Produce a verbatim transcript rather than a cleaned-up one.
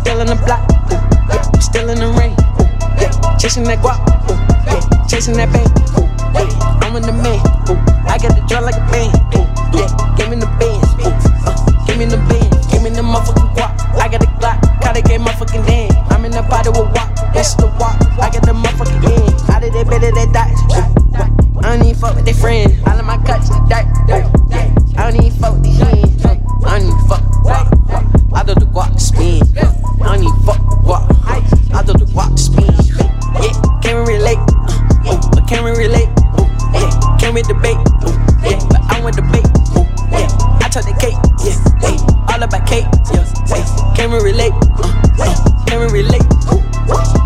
still in the block, ooh, yeah, we still in the rain, ooh, yeah, chasing that guap, ooh, yeah, chasing that bang, ooh, yeah, I'm in the man, ooh, I got the draw like a band, ooh, yeah, give me the bands, ooh, uh, give me the band, give me the motherfucking guap, I got the Glock, caught it, get motherfucking damn, I'm in the body with walk, it's the walk, I got the motherfucking end, out of that better that dice, ooh, I don't even fuck with they friends, all of my cuts, dirt, ooh, yeah, I don't even fuck with the hands, uh, I don't even fuck with guap, I do the guap spin, uh, I don't even fuck with guap, I do the guap spin, yeah, can we relate, uh, ooh, but can we relate, ooh, yeah, can we debate, ooh, yeah, but I want debate, ooh, yeah, I talk the cake, yeah, hey, all about cake, yeah, hey, can we relate, uh, uh, can we relate, ooh,